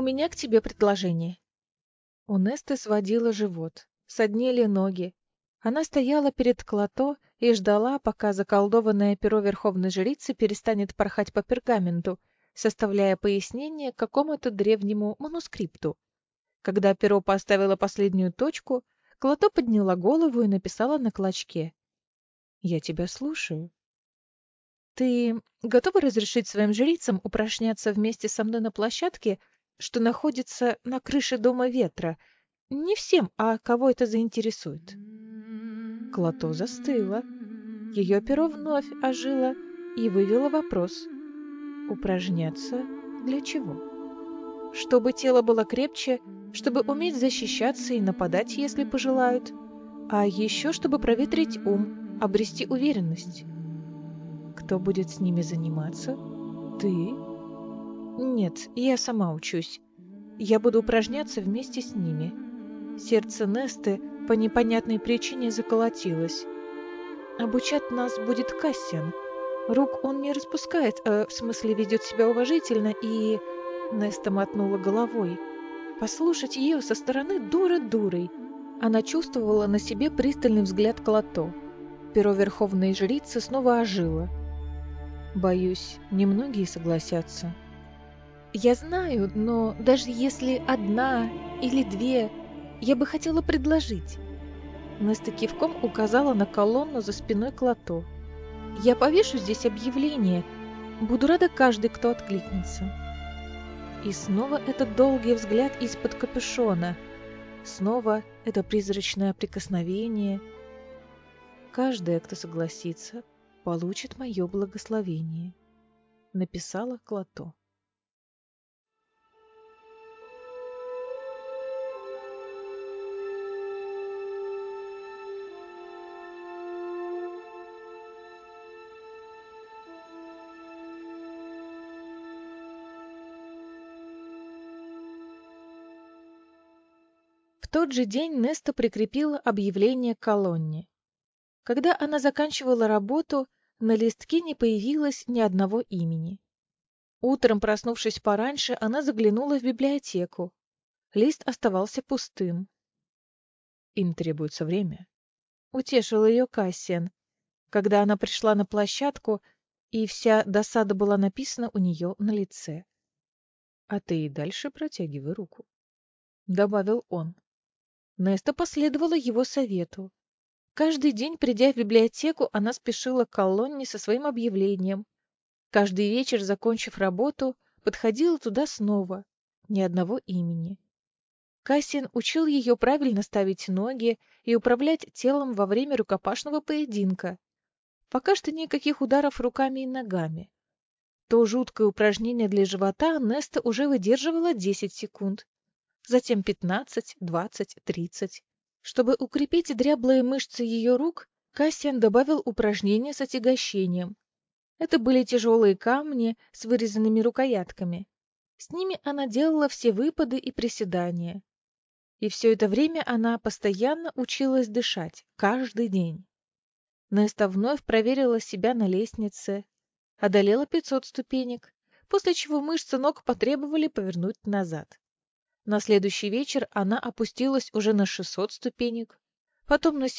у меня к тебе предложение. У Несты сводила живот, соднили ноги. Она стояла перед Клото и ждала, пока заколдованное перо верховной жрицы перестанет порхать по пергаменту, составляя пояснение к какому-то древнему манускрипту. Когда перо поставило последнюю точку, Клото подняла голову и написала на клочке: «Я тебя слушаю». «Ты готова разрешить своим жрицам упражняться вместе со мной на площадке, что находится на крыше Дома Ветра? Не всем, а кого это заинтересует». Клото застыла. Ее перо вновь ожило и вывело вопрос. Упражняться для чего? Чтобы тело было крепче, чтобы уметь защищаться и нападать, если пожелают, а еще чтобы проветрить ум, обрести уверенность. Кто будет с ними заниматься? Ты? Нет, я сама учусь. Я буду упражняться вместе с ними. Сердце Несты по непонятной причине заколотилось. Обучать нас будет Кассиан. Рук он не распускает, в смысле ведет себя уважительно и... Неста мотнула головой. Послушать ее со стороны дура дурой. Она чувствовала на себе пристальный взгляд Клото. Перо верховной жрицы снова ожило. Боюсь, немногие согласятся. Я знаю, но даже если одна или две, я бы хотела предложить. Неста кивком указала на колонну за спиной Клото. Я повешу здесь объявление. Буду рада каждый, кто откликнется. И снова этот долгий взгляд из-под капюшона. Снова это призрачное прикосновение. Каждая, кто согласится, получит мое благословение, написала Клото. В тот же день Неста прикрепила объявление к колонне. Когда она заканчивала работу, на листке не появилось ни одного имени. Утром, проснувшись пораньше, она заглянула в библиотеку. Лист оставался пустым. «Им требуется время», — утешил ее Кассиан, когда она пришла на площадку, и вся досада была написана у нее на лице. «А ты и дальше протягивай руку», — добавил он. Неста последовала его совету. Каждый день, придя в библиотеку, она спешила к колонне со своим объявлением. Каждый вечер, закончив работу, подходила туда снова. Ни одного имени. Кассиан учил ее правильно ставить ноги и управлять телом во время рукопашного поединка. Пока что никаких ударов руками и ногами. То жуткое упражнение для живота Неста уже выдерживала 10 секунд. Затем 15, 20, 30. Чтобы укрепить дряблые мышцы ее рук, Кассиан добавил упражнения с отягощением. Это были тяжелые камни с вырезанными рукоятками. С ними она делала все выпады и приседания. И все это время она постоянно училась дышать, каждый день. Неста вновь проверила себя на лестнице, одолела 500 ступенек, после чего мышцы ног потребовали повернуть назад. На следующий вечер она опустилась уже на 600 ступенек, потом на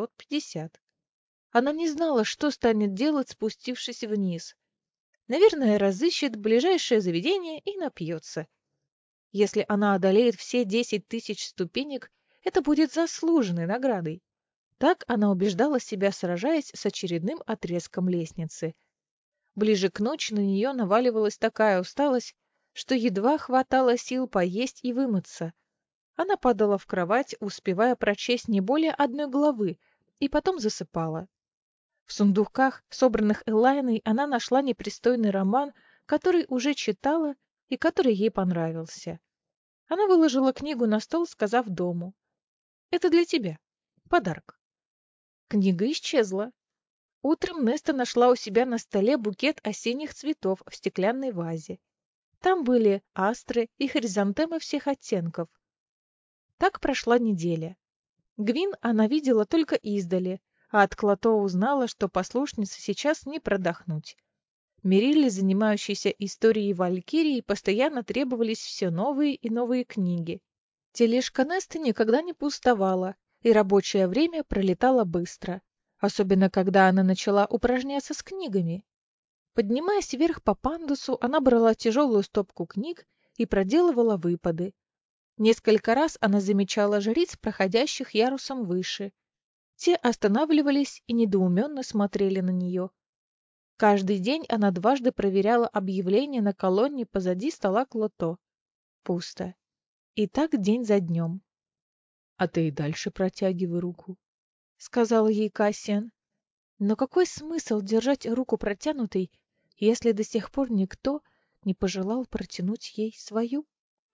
750. Она не знала, что станет делать, спустившись вниз. Наверное, разыщет ближайшее заведение и напьется. Если она одолеет все 10 тысяч ступенек, это будет заслуженной наградой. Так она убеждала себя, сражаясь с очередным отрезком лестницы. Ближе к ночи на нее наваливалась такая усталость, что едва хватало сил поесть и вымыться. Она падала в кровать, успевая прочесть не более одной главы, и потом засыпала. В сундуках, собранных Элайной, она нашла непристойный роман, который уже читала и который ей понравился. Она выложила книгу на стол, сказав дому: «Это для тебя. Подарок». Книга исчезла. Утром Неста нашла у себя на столе букет осенних цветов в стеклянной вазе. Там были астры и хризантемы всех оттенков. Так прошла неделя. Гвин она видела только издали, а от Клото узнала, что послушнице сейчас не продохнуть. Мерили, занимающиеся историей Валькирии, постоянно требовались все новые и новые книги. Тележка Несты никогда не пустовала, и рабочее время пролетало быстро, особенно когда она начала упражняться с книгами. Поднимаясь вверх по пандусу, она брала тяжелую стопку книг и проделывала выпады. Несколько раз она замечала жриц, проходящих ярусом выше. Те останавливались и недоуменно смотрели на нее. Каждый день она дважды проверяла объявление на колонне позади стола Клото. Пусто. И так день за днем. «А ты и дальше протягивай руку», — сказал ей Кассиан. Но какой смысл держать руку протянутой, если до сих пор никто не пожелал протянуть ей свою?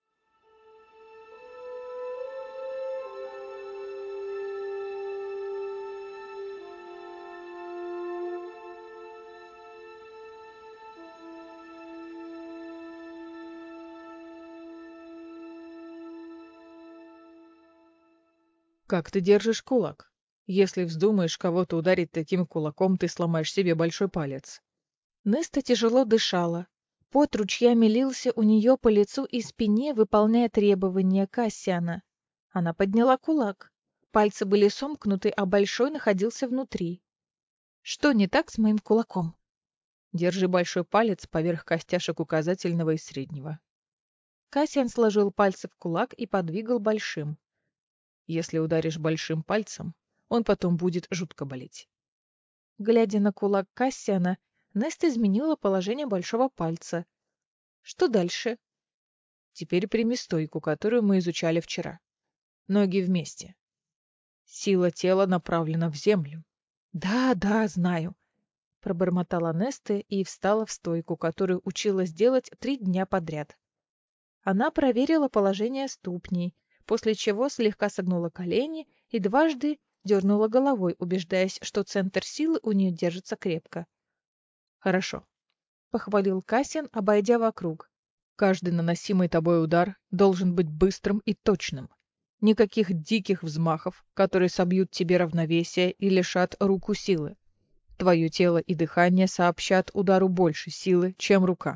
Как ты держишь кулак? Если вздумаешь кого-то ударить таким кулаком, ты сломаешь себе большой палец. Неста тяжело дышала. Пот ручьями лился у нее по лицу и спине, выполняя требования Кассиана. Она подняла кулак. Пальцы были сомкнуты, а большой находился внутри. Что не так с моим кулаком? Держи большой палец поверх костяшек указательного и среднего. Кассиан сложил пальцы в кулак и подвигал большим. Если ударишь большим пальцем, он потом будет жутко болеть. Глядя на кулак Кассиана, Неста изменила положение большого пальца. Что дальше? Теперь прими стойку, которую мы изучали вчера. Ноги вместе. Сила тела направлена в землю. Да, да, знаю. Пробормотала Неста и встала в стойку, которую училась делать 3 дня подряд. Она проверила положение ступней, после чего слегка согнула колени и дважды дернула головой, убеждаясь, что центр силы у нее держится крепко. Хорошо. Похвалил Кассиан, обойдя вокруг. Каждый наносимый тобой удар должен быть быстрым и точным. Никаких диких взмахов, которые собьют тебе равновесие и лишат руку силы. Твое тело и дыхание сообщат удару больше силы, чем рука.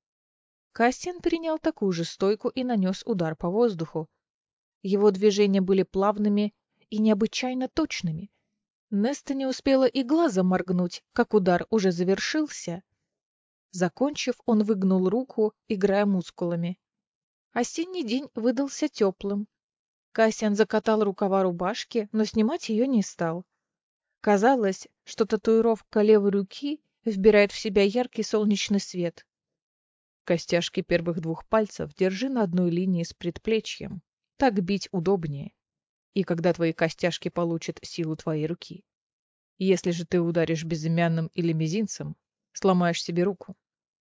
Кассиан принял такую же стойку и нанес удар по воздуху. Его движения были плавными и необычайно точными. Неста не успела и глазом моргнуть, как удар уже завершился. Закончив, он выгнул руку, играя мускулами. Осенний день выдался теплым. Кассиан закатал рукава рубашки, но снимать ее не стал. Казалось, что татуировка левой руки вбирает в себя яркий солнечный свет. Костяшки первых 2 пальцев держи на одной линии с предплечьем. Так бить удобнее. И когда твои костяшки получат силу твоей руки. Если же ты ударишь безымянным или мизинцем, сломаешь себе руку.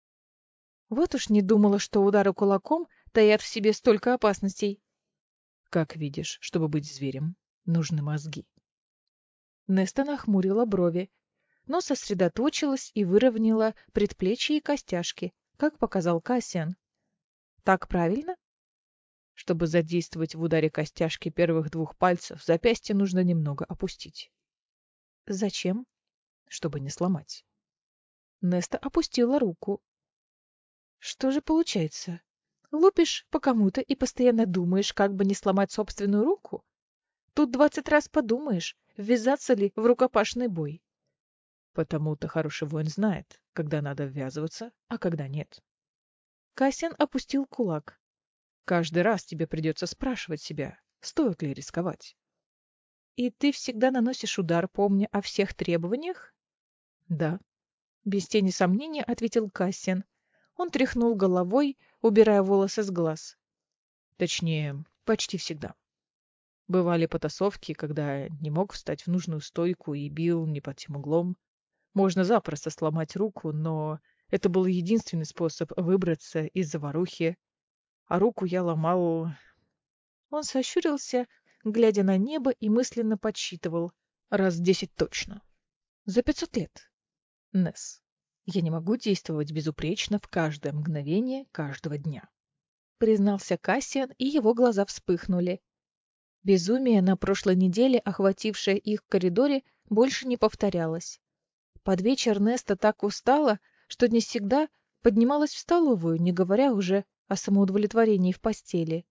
Вот уж не думала, что удары кулаком таят в себе столько опасностей. Как видишь, чтобы быть зверем, нужны мозги. Неста нахмурила брови, но сосредоточилась и выровняла предплечья и костяшки, как показал Кассиан. Так правильно? Чтобы задействовать в ударе костяшки первых 2 пальцев, запястье нужно немного опустить. Зачем? Чтобы не сломать. Неста опустила руку. Что же получается? Лупишь по кому-то и постоянно думаешь, как бы не сломать собственную руку? Тут 20 раз подумаешь, ввязаться ли в рукопашный бой. Потому-то хороший воин знает, когда надо ввязываться, а когда нет. Кассиан опустил кулак. Каждый раз тебе придется спрашивать себя, стоит ли рисковать. И ты всегда наносишь удар, помня о всех требованиях? Да, Без тени сомнения ответил Кассиан. Он тряхнул головой, убирая волосы с глаз. точнее, почти всегда. Бывали потасовки, когда не мог встать в нужную стойку и бил не под тем углом. Можно запросто сломать руку, но это был единственный способ выбраться из заварухи. А руку я ломал... Он сощурился, глядя на небо, и мысленно подсчитывал. раз 10 точно. За 500 лет. Несс, я не могу действовать безупречно в каждое мгновение каждого дня. Признался Кассиан, и его глаза вспыхнули. Безумие, на прошлой неделе охватившее их в коридоре, больше не повторялось. Под вечер Неста так устала, что не всегда поднималась в столовую, не говоря уже о самоудовлетворении в постели.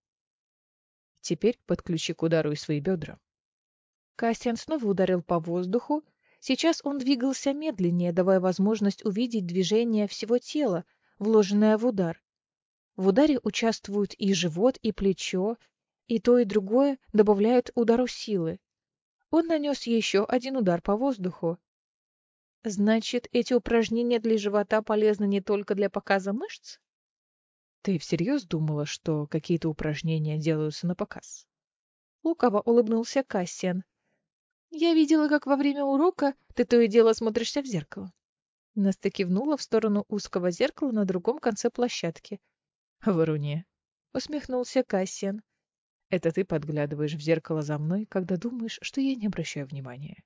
Теперь подключи к удару и свои бедра. Кассиан снова ударил по воздуху. Сейчас он двигался медленнее, давая возможность увидеть движение всего тела, вложенное в удар. В ударе участвуют и живот, и плечо, и то, и другое добавляют удару силы. Он нанес еще один удар по воздуху. Значит, эти упражнения для живота полезны не только для показа мышц? Ты всерьез думала, что какие-то упражнения делаются на показ? Лукаво улыбнулся Кассиан. Я видела, как во время урока ты то и дело смотришься в зеркало. Настя кивнула в сторону узкого зеркала на другом конце площадки. Вруне. Усмехнулся Кассиан. Это ты подглядываешь в зеркало за мной, когда думаешь, что я не обращаю внимания.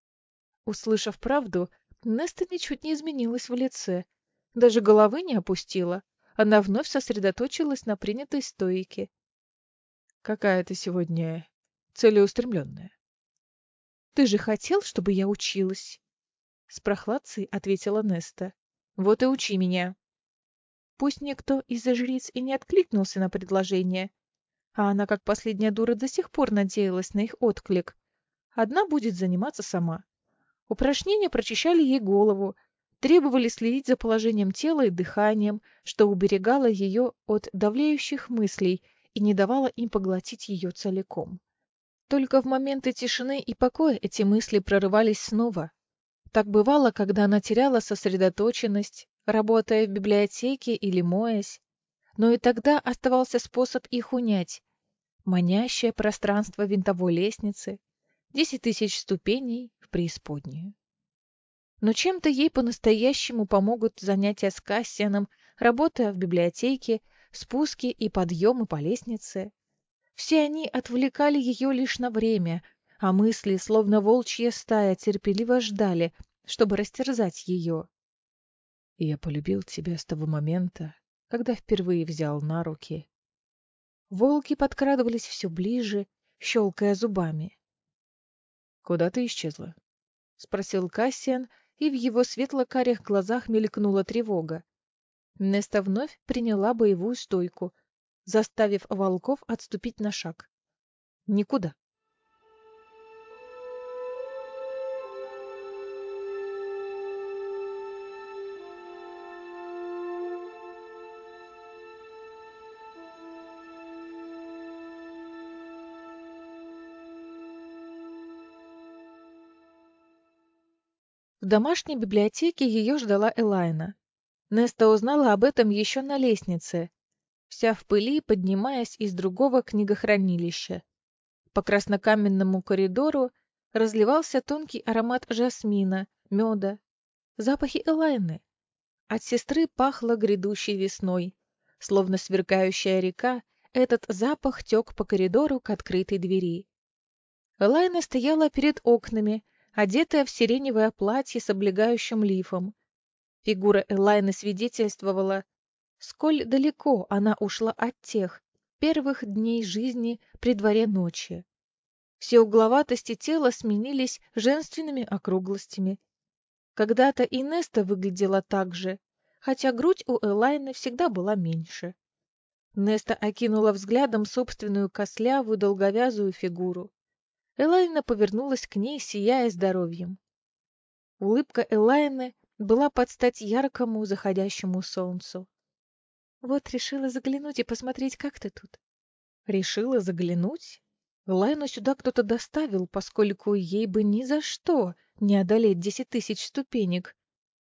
Услышав правду, Неста ничуть не изменилась в лице. Даже головы не опустила. Она вновь сосредоточилась на принятой стойке. Какая ты сегодня целеустремленная. Ты же хотел, чтобы я училась? С прохладцей ответила Неста. Вот и учи меня. Пусть никто из жриц и не откликнулся на предложение, а она, как последняя дура, до сих пор надеялась на их отклик. Одна будет заниматься сама. Упражнения прочищали ей голову, требовали следить за положением тела и дыханием, что уберегало ее от давлеющих мыслей и не давало им поглотить ее целиком. Только в моменты тишины и покоя эти мысли прорывались снова. Так бывало, когда она теряла сосредоточенность, работая в библиотеке или моясь, но и тогда оставался способ их унять. Манящее пространство винтовой лестницы, 10 000 ступеней в преисподнюю. Но чем-то ей по-настоящему помогут занятия с Кассианом, работа в библиотеке, спуски и подъемы по лестнице. Все они отвлекали ее лишь на время, а мысли, словно волчья стая, терпеливо ждали, чтобы растерзать ее. И я полюбил тебя с того момента, когда впервые взял на руки. Волки подкрадывались все ближе, щелкая зубами. Куда ты исчезла? — спросил Кассиан, и в его светло-карих глазах мелькнула тревога. Неста вновь приняла боевую стойку, заставив волков отступить на шаг. Никуда. В домашней библиотеке ее ждала Элайна. Неста узнала об этом еще на лестнице, вся в пыли, поднимаясь из другого книгохранилища. По краснокаменному коридору разливался тонкий аромат жасмина, меда, запахи Элайны. От сестры пахло грядущей весной. Словно сверкающая река, этот запах тек по коридору к открытой двери. Элайна стояла перед окнами, одетая в сиреневое платье с облегающим лифом. Фигура Элайны свидетельствовала, сколь далеко она ушла от тех первых дней жизни при дворе ночи. Все угловатости тела сменились женственными округлостями. Когда-то и Неста выглядела так же, хотя грудь у Элайны всегда была меньше. Неста окинула взглядом собственную костлявую долговязую фигуру. Элайна повернулась к ней, сияя здоровьем. Улыбка Элайны была под стать яркому заходящему солнцу. Вот решила заглянуть и посмотреть, как ты тут. Решила заглянуть? Элайну сюда кто-то доставил, поскольку ей бы ни за что не одолеть 10 000 ступенек.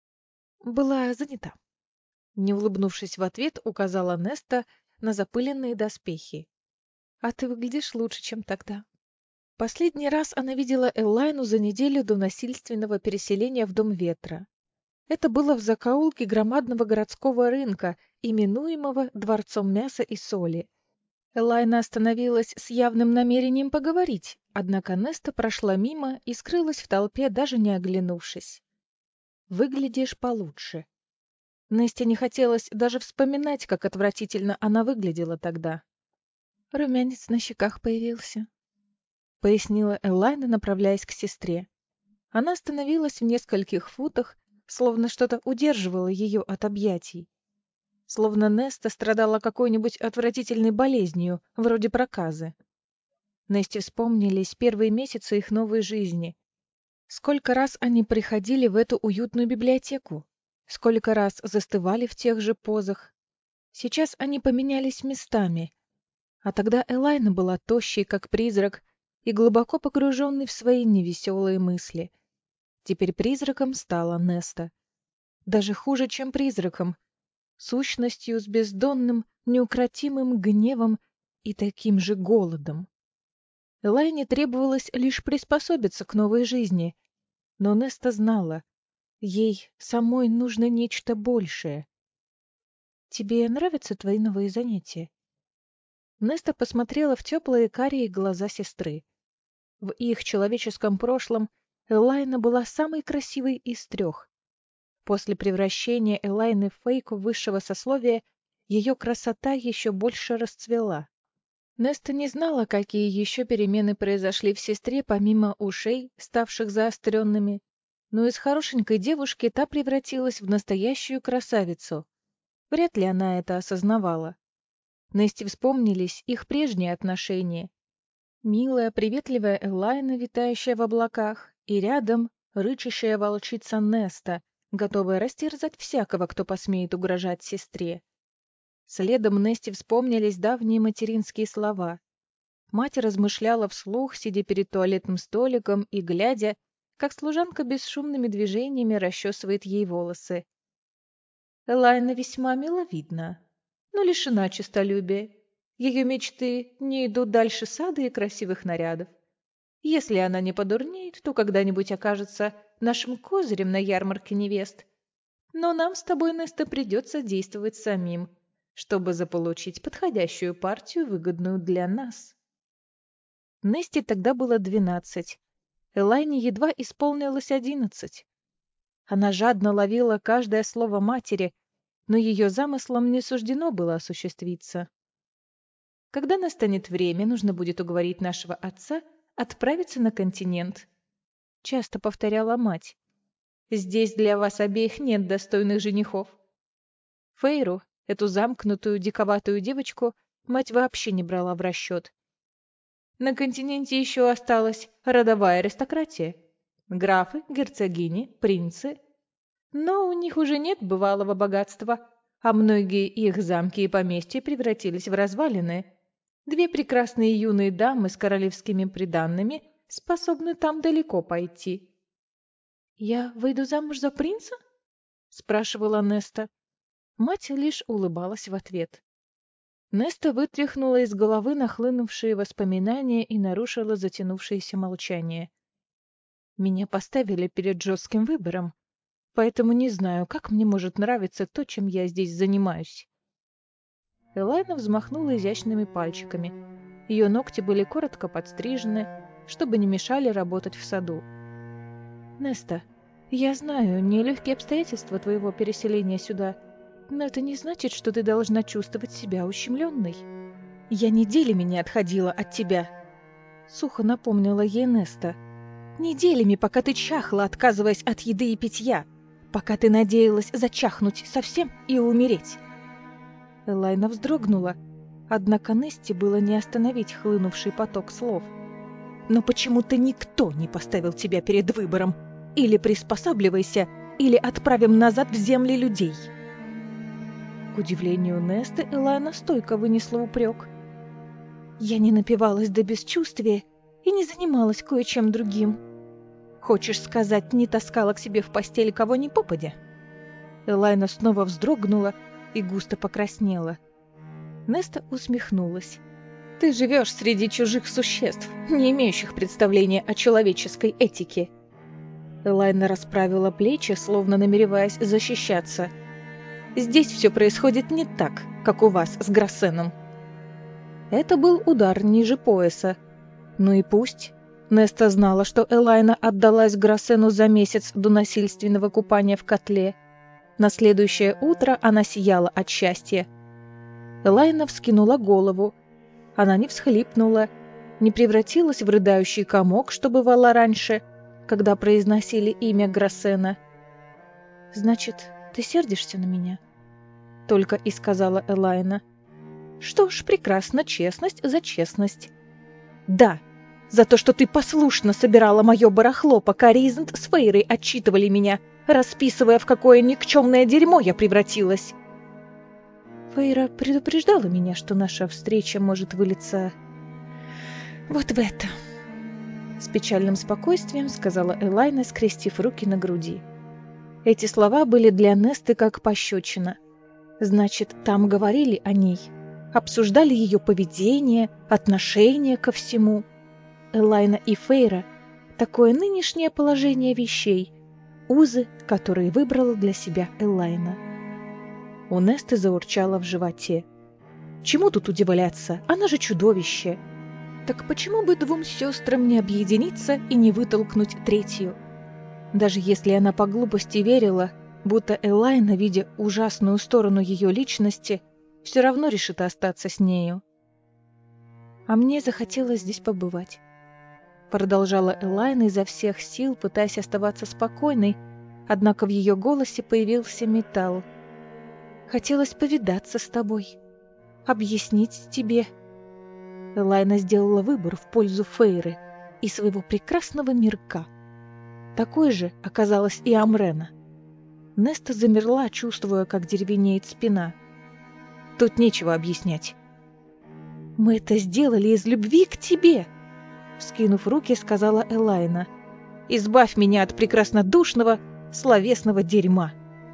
Была занята. Не улыбнувшись в ответ, указала Неста на запыленные доспехи. А ты выглядишь лучше, чем тогда. Последний раз она видела Элайну за неделю до насильственного переселения в Дом Ветра. Это было в закоулке громадного городского рынка, именуемого Дворцом мяса и соли. Элайна остановилась с явным намерением поговорить, однако Неста прошла мимо и скрылась в толпе, даже не оглянувшись. «Выглядишь получше». Несте не хотелось даже вспоминать, как отвратительно она выглядела тогда. «Румянец на щеках появился», — пояснила Элайна, направляясь к сестре. Она остановилась в нескольких футах, словно что-то удерживало ее от объятий. Словно Неста страдала какой-нибудь отвратительной болезнью, вроде проказы. Несте вспомнились первые месяцы их новой жизни. Сколько раз они приходили в эту уютную библиотеку, сколько раз застывали в тех же позах. Сейчас они поменялись местами, а тогда Элайна была тощей, как призрак, и глубоко погруженной в свои невеселые мысли. Теперь призраком стала Неста. Даже хуже, чем призраком, сущностью с бездонным, неукротимым гневом и таким же голодом. Элайне требовалось лишь приспособиться к новой жизни, но Неста знала, ей самой нужно нечто большее. «Тебе нравятся твои новые занятия?» Неста посмотрела в теплые карие глаза сестры. В их человеческом прошлом Элайна была самой красивой из трех. После превращения Элайны в фейку высшего сословия ее красота еще больше расцвела. Неста не знала, какие еще перемены произошли в сестре, помимо ушей, ставших заостренными, но из хорошенькой девушки та превратилась в настоящую красавицу. Вряд ли она это осознавала. Несте вспомнились их прежние отношения. Милая, приветливая Элайна, витающая в облаках, и рядом рычащая волчица Неста, готовая растерзать всякого, кто посмеет угрожать сестре. Следом Несте вспомнились давние материнские слова. Мать размышляла вслух, сидя перед туалетным столиком и глядя, как служанка бесшумными движениями расчесывает ей волосы. Элайна весьма миловидна, но лишена честолюбия. Ее мечты не идут дальше сада и красивых нарядов. Если она не подурнеет, то когда-нибудь окажется нашим козырем на ярмарке невест. Но нам с тобой, Неста, придется действовать самим, чтобы заполучить подходящую партию, выгодную для нас. Несте тогда было 12. Элайне едва исполнилось 11. Она жадно ловила каждое слово матери, но ее замыслам не суждено было осуществиться. Когда настанет время, нужно будет уговорить нашего отца отправиться на континент. Часто повторяла мать. Здесь для вас обеих нет достойных женихов. Фейру, эту замкнутую, диковатую девочку, мать вообще не брала в расчет. На континенте еще осталась родовая аристократия. Графы, герцогини, принцы. Но у них уже нет бывалого богатства, а многие их замки и поместья превратились в развалины. Две прекрасные юные дамы с королевскими приданными способны там далеко пойти. «Я выйду замуж за принца?» — спрашивала Неста. Мать лишь улыбалась в ответ. Неста вытряхнула из головы нахлынувшие воспоминания и нарушила затянувшееся молчание. «Меня поставили перед жестким выбором, поэтому не знаю, как мне может нравиться то, чем я здесь занимаюсь». Элайна взмахнула изящными пальчиками. Ее ногти были коротко подстрижены, чтобы не мешали работать в саду. «Неста, я знаю нелегкие обстоятельства твоего переселения сюда, но это не значит, что ты должна чувствовать себя ущемленной. Я неделями не отходила от тебя», — сухо напомнила ей Неста. «Неделями, пока ты чахла, отказываясь от еды и питья, пока ты надеялась зачахнуть совсем и умереть». Элайна вздрогнула, однако Несте было не остановить хлынувший поток слов. «Но почему-то никто не поставил тебя перед выбором. Или приспосабливайся, или отправим назад в земли людей». К удивлению Несты, Элайна стойко вынесла упрек. «Я не напивалась до бесчувствия и не занималась кое-чем другим. Хочешь сказать, не таскала к себе в постель кого ни попадя?» Элайна снова вздрогнула и густо покраснела. Неста усмехнулась. «Ты живешь среди чужих существ, не имеющих представления о человеческой этике». Элайна расправила плечи, словно намереваясь защищаться. «Здесь все происходит не так, как у вас с Грассеном». Это был удар ниже пояса. Ну и пусть. Неста знала, что Элайна отдалась Грассену за месяц до насильственного купания в котле. На следующее утро она сияла от счастья. Элайна вскинула голову. Она не всхлипнула, не превратилась в рыдающий комок, что бывало раньше, когда произносили имя Грассена. «Значит, ты сердишься на меня?» — только и сказала Элайна. «Что ж, прекрасно, честность за честность». «Да, за то, что ты послушно собирала мое барахло, пока Ризент с Фейрой отчитывали меня, расписывая, в какое никчемное дерьмо я превратилась». Фейра предупреждала меня, что наша встреча может вылиться вот в это. С печальным спокойствием сказала Элайна, скрестив руки на груди. Эти слова были для Несты как пощечина. Значит, там говорили о ней, обсуждали ее поведение, отношение ко всему. Элайна и Фейра — такое нынешнее положение вещей, узы, которые выбрала для себя Элайна. У Несты заурчало в животе. Чему тут удивляться? Она же чудовище. Так почему бы двум сестрам не объединиться и не вытолкнуть третью? Даже если она по глупости верила, будто Элайна, видя ужасную сторону ее личности, все равно решит остаться с нею. «А мне захотелось здесь побывать», — продолжала Элайна изо всех сил, пытаясь оставаться спокойной, однако в ее голосе появился металл. «Хотелось повидаться с тобой, объяснить тебе». Элайна сделала выбор в пользу Фейры и своего прекрасного мирка. Такой же оказалась и Амрена. Неста замерла, чувствуя, как деревенеет спина. «Тут нечего объяснять». «Мы это сделали из любви к тебе!» Вскинув руки, сказала Элайна. «Избавь меня от прекраснодушного, словесного дерьма!»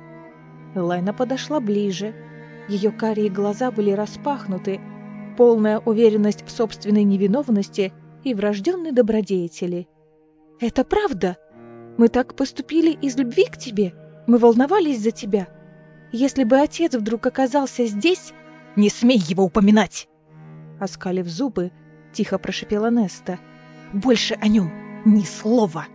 Элайна подошла ближе. Ее карие глаза были распахнуты, полная уверенность в собственной невиновности и врожденной добродетели. «Это правда! Мы так поступили из любви к тебе! Мы волновались за тебя! Если бы отец вдруг оказался здесь...» «Не смей его упоминать!» Оскалив зубы, тихо прошипела Неста. «Больше о нем ни слова!»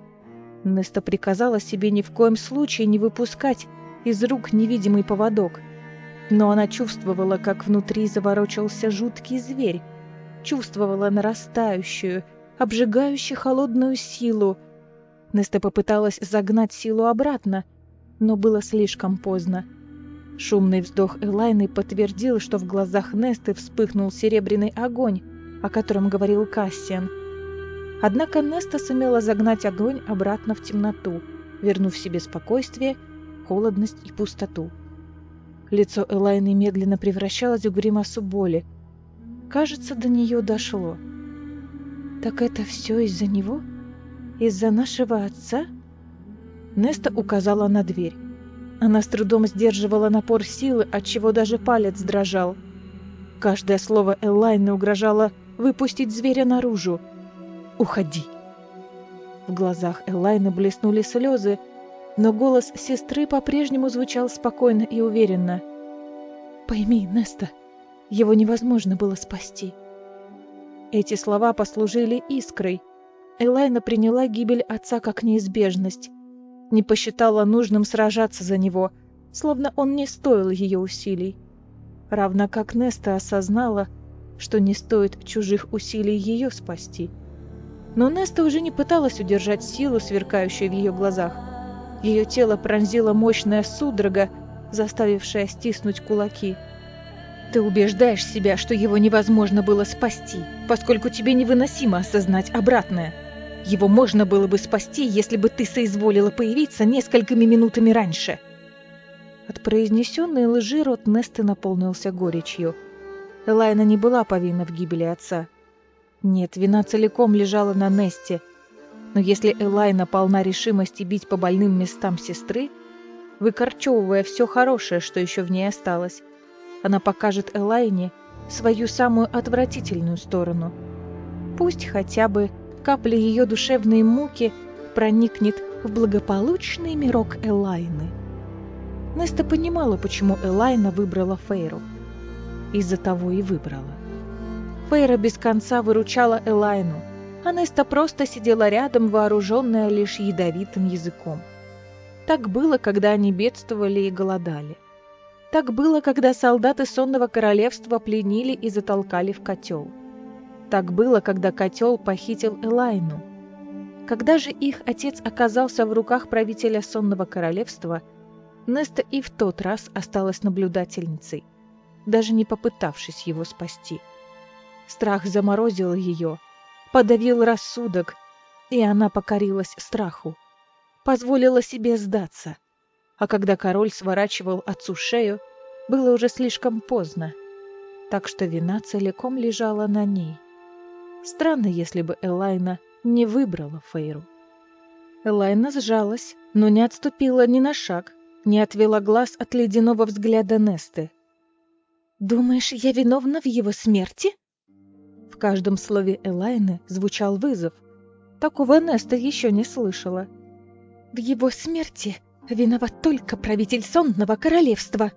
Неста приказала себе ни в коем случае не выпускать из рук невидимый поводок. Но она чувствовала, как внутри заворочался жуткий зверь, чувствовала нарастающую, обжигающую холодную силу. Неста попыталась загнать силу обратно, но было слишком поздно. Шумный вздох Элайны подтвердил, что в глазах Несты вспыхнул серебряный огонь, о котором говорил Кассиан. Однако Неста сумела загнать огонь обратно в темноту, вернув себе спокойствие, холодность и пустоту. Лицо Элайны медленно превращалось в гримасу боли. Кажется, до нее дошло. «Так это все из-за него? Из-за нашего отца?» Неста указала на дверь. Она с трудом сдерживала напор силы, отчего даже палец дрожал. Каждое слово Элайны угрожало выпустить зверя наружу. «Уходи!» В глазах Элайны блеснули слезы, но голос сестры по-прежнему звучал спокойно и уверенно. «Пойми, Неста, его невозможно было спасти». Эти слова послужили искрой. Элайна приняла гибель отца как неизбежность. Не посчитала нужным сражаться за него, словно он не стоил ее усилий. Равно как Неста осознала, что не стоит чужих усилий ее спасти. Но Неста уже не пыталась удержать силу, сверкающую в ее глазах. Ее тело пронзила мощная судорога, заставившая стиснуть кулаки. «Ты убеждаешь себя, что его невозможно было спасти, поскольку тебе невыносимо осознать обратное. Его можно было бы спасти, если бы ты соизволила появиться несколькими минутами раньше». От произнесенной лжи рот Несты наполнился горечью. Элайна не была повинна в гибели отца. Нет, вина целиком лежала на Несте. Но если Элайна полна решимости бить по больным местам сестры, выкорчевывая все хорошее, что еще в ней осталось, она покажет Элайне свою самую отвратительную сторону. Пусть хотя бы капля ее душевной муки проникнет в благополучный мирок Элайны. Неста понимала, почему Элайна выбрала Фейру. Из-за того и выбрала. Фейра без конца выручала Элайну, а Неста просто сидела рядом, вооруженная лишь ядовитым языком. Так было, когда они бедствовали и голодали. Так было, когда солдаты Сонного Королевства пленили и затолкали в котел. Так было, когда котел похитил Элайну. Когда же их отец оказался в руках правителя Сонного Королевства, Неста и в тот раз осталась наблюдательницей, даже не попытавшись его спасти. Страх заморозил ее, подавил рассудок, и она покорилась страху, позволила себе сдаться. А когда король сворачивал отцу шею, было уже слишком поздно, так что вина целиком лежала на ней. Странно, если бы Элайна не выбрала Фейру. Элайна сжалась, но не отступила ни на шаг, не отвела глаз от ледяного взгляда Несты. «Думаешь, я виновна в его смерти?» В каждом слове Элайны звучал вызов. Такого Неста еще не слышала. «В его смерти виноват только правитель Сонного Королевства!»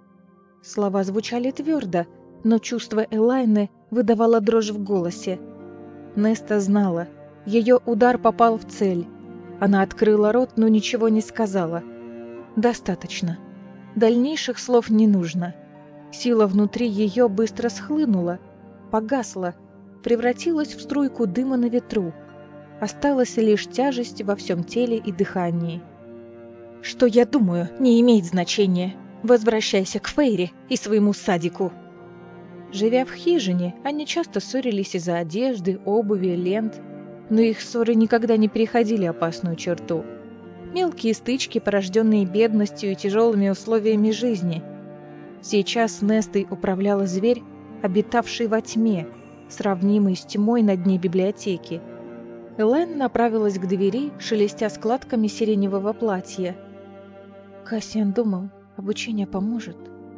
Слова звучали твердо, но чувство Элайны выдавало дрожь в голосе. Неста знала, ее удар попал в цель. Она открыла рот, но ничего не сказала. Достаточно. Дальнейших слов не нужно. Сила внутри ее быстро схлынула, погасла, превратилась в струйку дыма на ветру. Осталась лишь тяжесть во всем теле и дыхании. «Что я думаю, не имеет значения. Возвращайся к Фейре и своему садику». Живя в хижине, они часто ссорились из-за одежды, обуви, лент, но их ссоры никогда не переходили опасную черту. Мелкие стычки, порожденные бедностью и тяжелыми условиями жизни. Сейчас Нестой управляла зверь, обитавший во тьме, сравнимый с тьмой на дне библиотеки. Элайн направилась к двери, шелестя складками сиреневого платья. «Кассиан думал, обучение поможет»,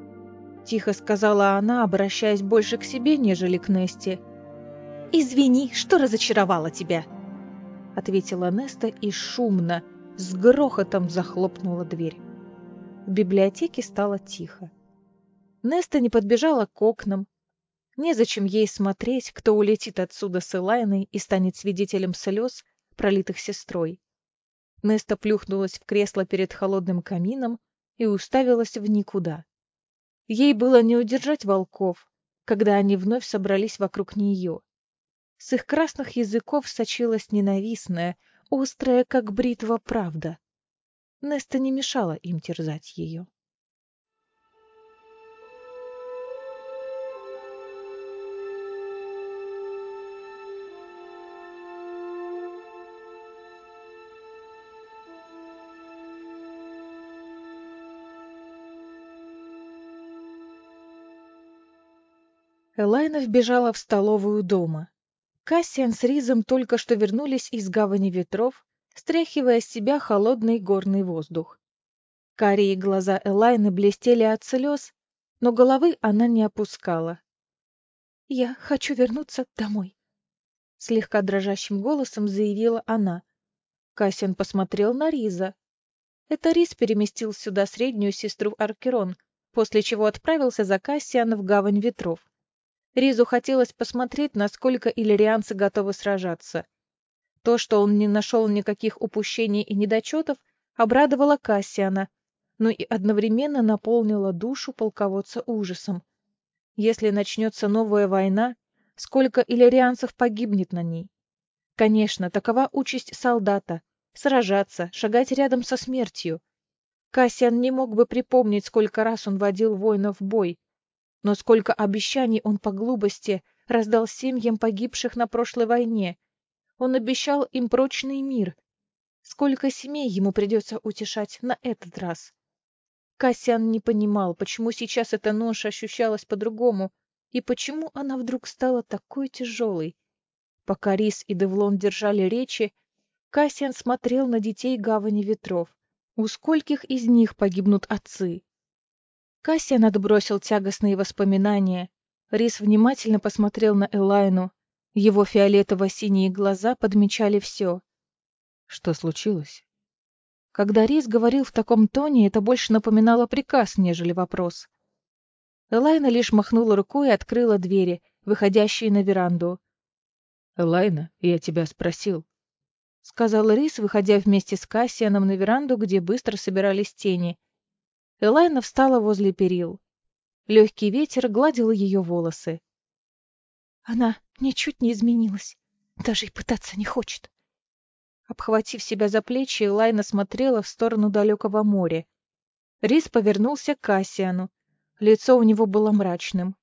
— тихо сказала она, обращаясь больше к себе, нежели к Несте. «Извини, что разочаровала тебя», — ответила Неста и шумно, с грохотом захлопнула дверь. В библиотеке стало тихо. Неста не подбежала к окнам. Незачем ей смотреть, кто улетит отсюда с Элайной и станет свидетелем слез, пролитых сестрой. Неста плюхнулась в кресло перед холодным камином и уставилась в никуда. Ей было не удержать волков, когда они вновь собрались вокруг нее. С их красных языков сочилась ненавистная, острая, как бритва, правда. Неста не мешала им терзать ее. Элайна вбежала в столовую дома. Кассиан с Ризом только что вернулись из гавани ветров, стряхивая с себя холодный горный воздух. Карие глаза Элайны блестели от слез, но головы она не опускала. «Я хочу вернуться домой», — слегка дрожащим голосом заявила она. Кассиан посмотрел на Риза. Это Риз переместил сюда среднюю сестру Аркерон, после чего отправился за Кассиана в гавань ветров. Ризу хотелось посмотреть, насколько иллирианцы готовы сражаться. То, что он не нашел никаких упущений и недочетов, обрадовало Кассиана, но и одновременно наполнило душу полководца ужасом. Если начнется новая война, сколько иллирианцев погибнет на ней? Конечно, такова участь солдата — сражаться, шагать рядом со смертью. Кассиан не мог бы припомнить, сколько раз он водил воинов в бой, но сколько обещаний он по глупости раздал семьям погибших на прошлой войне. Он обещал им прочный мир. Сколько семей ему придется утешать на этот раз? Кассиан не понимал, почему сейчас эта ноша ощущалась по-другому, и почему она вдруг стала такой тяжелой. Пока Рис и Девлон держали речи, Кассиан смотрел на детей гавани ветров. У скольких из них погибнут отцы? Кассиан отбросил тягостные воспоминания. Рис внимательно посмотрел на Элайну. Его фиолетово-синие глаза подмечали все. Что случилось? Когда Рис говорил в таком тоне, это больше напоминало приказ, нежели вопрос. Элайна лишь махнула рукой и открыла двери, выходящие на веранду. «Элайна, я тебя спросил», — сказал Рис, выходя вместе с Кассианом на веранду, где быстро собирались тени. Элайна встала возле перил. Легкий ветер гладил ее волосы. Она ничуть не изменилась, даже и пытаться не хочет. Обхватив себя за плечи, Элайна смотрела в сторону далекого моря. Рис повернулся к Кассиану. Лицо у него было мрачным.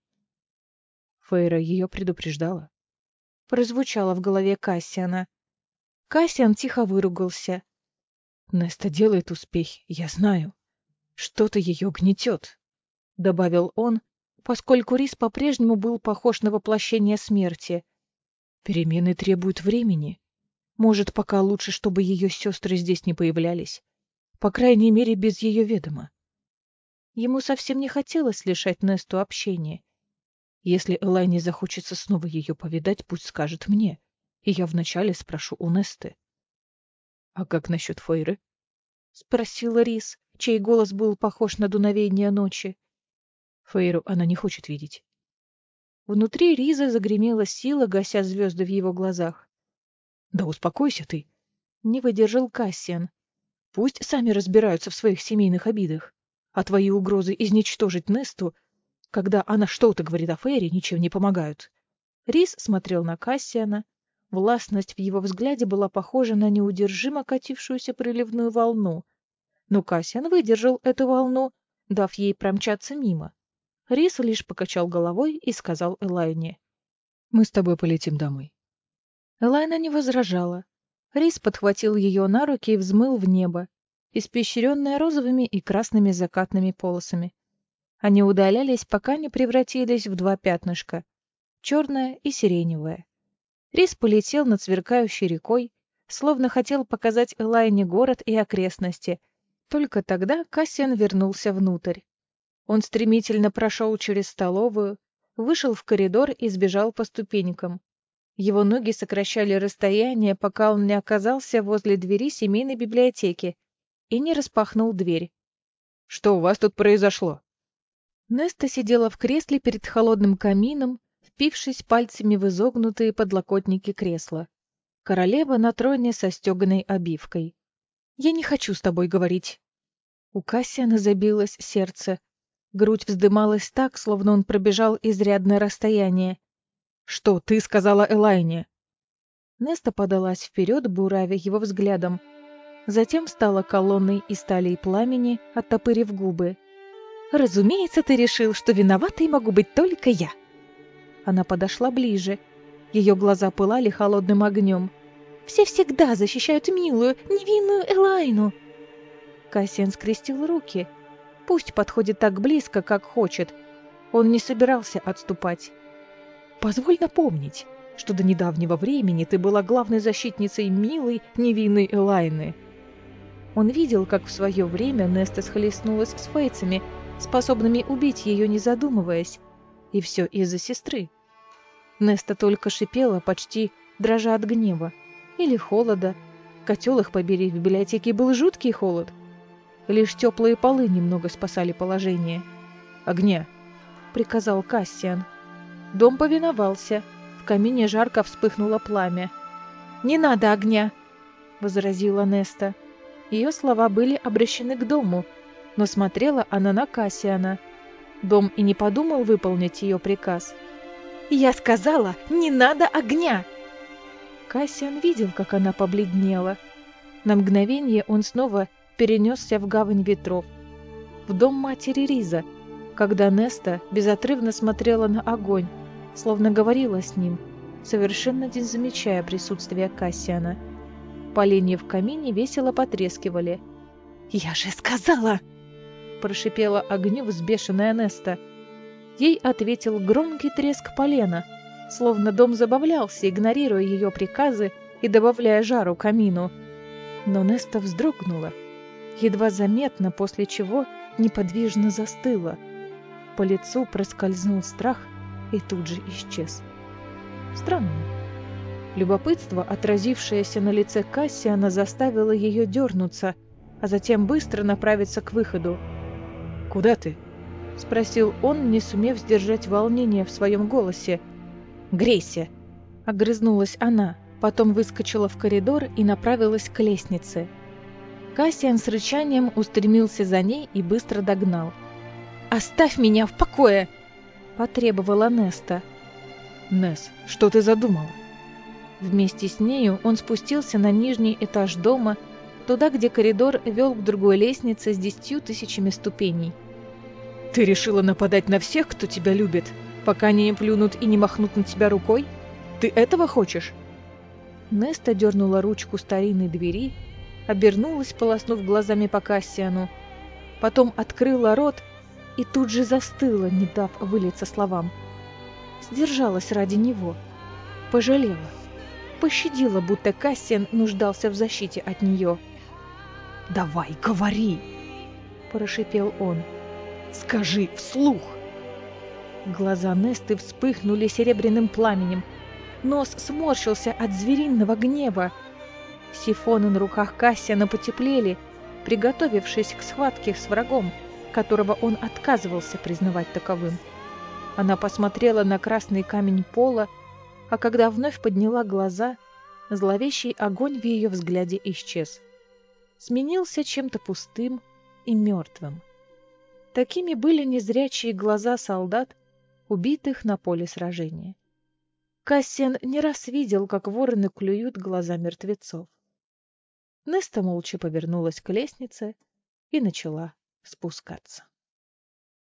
Фейра ее предупреждала. Прозвучало в голове Кассиана. Кассиан тихо выругался. Неста делает успехи, я знаю. Что-то ее гнетет, Добавил он, поскольку Рис по-прежнему был похож на воплощение смерти. Перемены требуют времени. Может, пока лучше, чтобы ее сестры здесь не появлялись. По крайней мере, без ее ведома. Ему совсем не хотелось лишать Несту общения. Если Элайне захочется снова ее повидать, пусть скажет мне, и я вначале спрошу у Несты. — А как насчет Фейры? — спросил Рис, чей голос был похож на дуновение ночи. Фейру она не хочет видеть. Внутри Риза загремела сила, гася звезды в его глазах. — Да успокойся ты! — не выдержал Кассиан. — Пусть сами разбираются в своих семейных обидах, а твои угрозы изничтожить Несту, когда она что-то говорит о Фейре, ничем не помогают. Рис смотрел на Кассиана. Властность в его взгляде была похожа на неудержимо катившуюся приливную волну. Но Кассиан выдержал эту волну, дав ей промчаться мимо. Рис лишь покачал головой и сказал Элайне: «Мы с тобой полетим домой». Элайна не возражала. Рис подхватил ее на руки и взмыл в небо, испещренное розовыми и красными закатными полосами. Они удалялись, пока не превратились в два пятнышка — черное и сиреневое. Рис полетел над сверкающей рекой, словно хотел показать Элайне город и окрестности. Только тогда Кассиан вернулся внутрь. Он стремительно прошел через столовую, вышел в коридор и сбежал по ступенькам. Его ноги сокращали расстояние, пока он не оказался возле двери семейной библиотеки и не распахнул дверь. «Что у вас тут произошло?» Неста сидела в кресле перед холодным камином, впившись пальцами в изогнутые подлокотники кресла. Королева на троне со стеганой обивкой. «Я не хочу с тобой говорить». У Кассиана забилось сердце. Грудь вздымалась так, словно он пробежал изрядное расстояние. «Что ты сказала Элайне?» Неста подалась вперед, буравя его взглядом. Затем встала колонной из стали и пламени, оттопырив губы. «Разумеется, ты решил, что виноватой могу быть только я». Она подошла ближе. Ее глаза пылали холодным огнем. «Все всегда защищают милую, невинную Элайну». Кассиан скрестил руки. Пусть подходит так близко, как хочет. Он не собирался отступать. «Позволь напомнить, что до недавнего времени ты была главной защитницей милой, невинной Элайны». Он видел, как в свое время Неста схлестнулась с фейцами, способными убить ее, не задумываясь. И все из-за сестры. Неста только шипела, почти дрожа от гнева. Или холода. Котел их побери, в библиотеке был жуткий холод. Лишь теплые полы немного спасали положение. «Огня!» — приказал Кассиан. Дом повиновался. В камине жарко вспыхнуло пламя. «Не надо огня!» — возразила Неста. Ее слова были обращены к дому, но смотрела она на Кассиана. Дом и не подумал выполнить ее приказ. «Я сказала, не надо огня!» Кассиан видел, как она побледнела. На мгновение он снова перенесся в гавань ветров, в дом матери Риза, когда Неста безотрывно смотрела на огонь, словно говорила с ним, совершенно не замечая присутствия Кассиана. Поленья в камине весело потрескивали. «Я же сказала!» — прошипела огню взбешенная Неста. Ей ответил громкий треск полена, словно дом забавлялся, игнорируя ее приказы и добавляя жару камину. Но Неста вздрогнула, едва заметно, после чего неподвижно застыла. По лицу проскользнул страх и тут же исчез. Странно. Любопытство, отразившееся на лице Кассиана, заставило ее дернуться, а затем быстро направиться к выходу. «Куда ты?» — спросил он, не сумев сдержать волнение в своем голосе. «Грейся!» — огрызнулась она, потом выскочила в коридор и направилась к лестнице. Кассиан с рычанием устремился за ней и быстро догнал. «Оставь меня в покое!» — потребовала Неста. «Несс, что ты задумала?» Вместе с нею он спустился на нижний этаж дома, туда, где коридор вел к другой лестнице с 10 000 ступеней. Ты решила нападать на всех, кто тебя любит, пока они не плюнут и не махнут на тебя рукой? Ты этого хочешь? Неста дернула ручку старинной двери, обернулась, полоснув глазами по Кассиану, потом открыла рот и тут же застыла, не дав вылиться словам. Сдержалась ради него, пожалела, пощадила, будто Кассиан нуждался в защите от нее. «Давай, говори!» – прошипел он. «Скажи вслух!» Глаза Несты вспыхнули серебряным пламенем, нос сморщился от звериного гнева. Сифоны на руках Кассиана потеплели, приготовившись к схватке с врагом, которого он отказывался признавать таковым. Она посмотрела на красный камень пола, а когда вновь подняла глаза, зловещий огонь в ее взгляде исчез. Сменился чем-то пустым и мертвым. Такими были незрячие глаза солдат, убитых на поле сражения. Кассиан не раз видел, как вороны клюют глаза мертвецов. Неста молча повернулась к лестнице и начала спускаться.